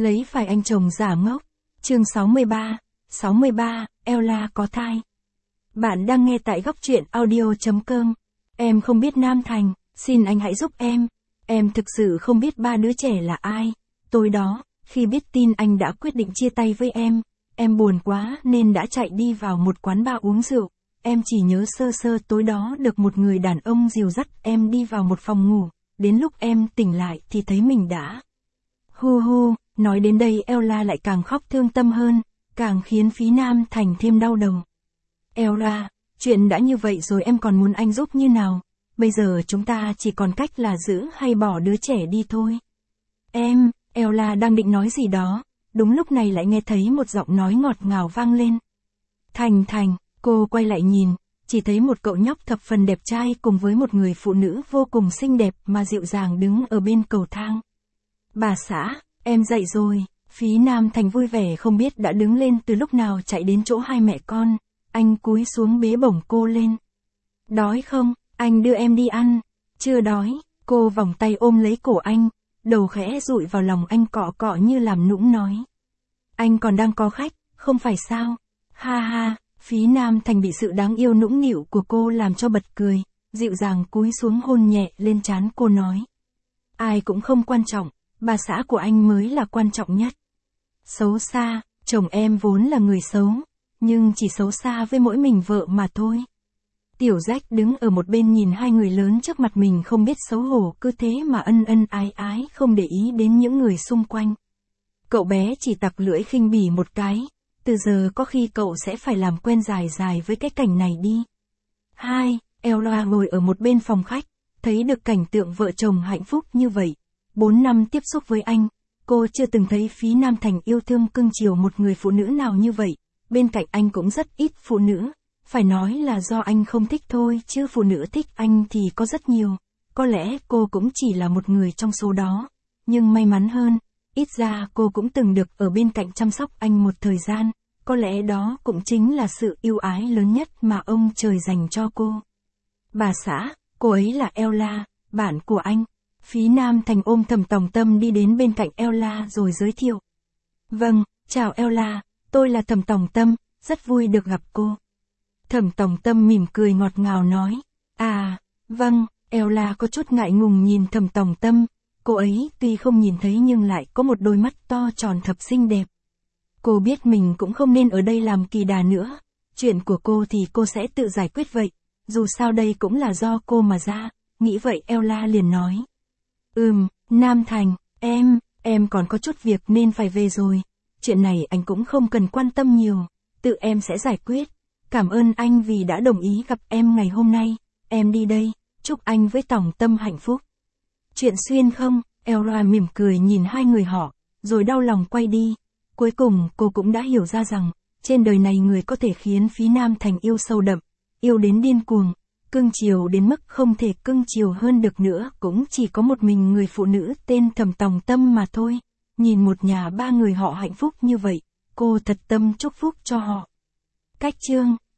Lấy phải anh chồng giả ngốc. Chương 63, Ella có thai. Bạn đang nghe tại góc truyện audio.com. Em không biết Nam Thành, xin anh hãy giúp em. Em thực sự không biết ba đứa trẻ là ai. Tối đó, khi biết tin anh đã quyết định chia tay với em buồn quá nên đã chạy đi vào một quán bar uống rượu. Em chỉ nhớ sơ sơ tối đó được một người đàn ông dìu dắt em đi vào một phòng ngủ. Đến lúc em tỉnh lại thì thấy mình đã... Nói đến đây Ella lại càng khóc thương tâm hơn, càng khiến Phí Nam Thành thêm đau đầu. Ella, chuyện đã như vậy rồi em còn muốn anh giúp như nào? Bây giờ chúng ta chỉ còn cách là giữ hay bỏ đứa trẻ đi thôi. Ella đang định nói gì đó, đúng lúc này lại nghe thấy một giọng nói ngọt ngào vang lên. Thành, cô quay lại nhìn, chỉ thấy một cậu nhóc thập phần đẹp trai cùng với một người phụ nữ vô cùng xinh đẹp mà dịu dàng đứng ở bên cầu thang. Bà xã, em dậy rồi. Phí Nam Thành vui vẻ không biết đã đứng lên từ lúc nào chạy đến chỗ hai mẹ con. Anh cúi xuống bế bổng cô lên. Đói không? Anh đưa em đi ăn. Chưa đói. Cô vòng tay ôm lấy cổ anh, đầu khẽ dụi vào lòng anh cọ cọ như làm nũng nói. Anh còn đang có khách, không phải sao? Ha, Phí Nam Thành bị sự đáng yêu nũng nịu của cô làm cho bật cười, dịu dàng cúi xuống hôn nhẹ lên trán cô nói. Ai cũng không quan trọng, bà xã của anh mới là quan trọng nhất. Xấu xa, chồng em vốn là người xấu, nhưng chỉ xấu xa với mỗi mình vợ mà thôi. Tiểu Rách đứng ở một bên nhìn hai người lớn trước mặt mình không biết xấu hổ cứ thế mà ân ái không để ý đến những người xung quanh. Cậu bé chỉ tặc lưỡi khinh bỉ một cái, từ giờ có khi cậu sẽ phải làm quen dài với cái cảnh này đi. Ella ngồi ở một bên phòng khách, thấy được cảnh tượng vợ chồng hạnh phúc như vậy. 4 năm tiếp xúc với anh, cô chưa từng thấy Phí Nam Thành yêu thương cưng chiều một người phụ nữ nào như vậy. Bên cạnh anh cũng rất ít phụ nữ, phải nói là do anh không thích thôi chứ phụ nữ thích anh thì có rất nhiều. Có lẽ cô cũng chỉ là một người trong số đó, nhưng may mắn hơn, ít ra cô cũng từng được ở bên cạnh chăm sóc anh một thời gian, có lẽ đó cũng chính là sự yêu ái lớn nhất mà ông trời dành cho cô. Bà xã, cô ấy là Ella, bạn của anh. Phí Nam Thành ôm Thẩm Tòng Tâm đi đến bên cạnh Ella rồi giới thiệu. Vâng, chào Ella, tôi là Thẩm Tòng Tâm, rất vui được gặp cô. Thẩm Tòng Tâm mỉm cười ngọt ngào nói. Vâng, Ella có chút ngại ngùng nhìn Thẩm Tòng Tâm, cô ấy tuy không nhìn thấy nhưng lại có một đôi mắt to tròn thập xinh đẹp. Cô biết mình cũng không nên ở đây làm kỳ đà nữa, chuyện của cô thì cô sẽ tự giải quyết vậy, dù sao đây cũng là do cô mà ra, nghĩ vậy Ella liền nói. Nam Thành, em còn có chút việc nên phải về rồi, chuyện này anh cũng không cần quan tâm nhiều, tự em sẽ giải quyết, cảm ơn anh vì đã đồng ý gặp em ngày hôm nay, em đi đây, chúc anh với Tòng Tâm hạnh phúc. Chuyện xuyên không? Ella mỉm cười nhìn hai người họ, rồi đau lòng quay đi. Cuối cùng cô cũng đã hiểu ra rằng, trên đời này người có thể khiến Phí Nam Thành yêu sâu đậm, yêu đến điên cuồng, cưng chiều đến mức không thể cưng chiều hơn được nữa cũng chỉ có một mình người phụ nữ tên Thẩm Tòng Tâm mà thôi. Nhìn một nhà ba người họ hạnh phúc như vậy, cô thật tâm chúc phúc cho họ. Cách chương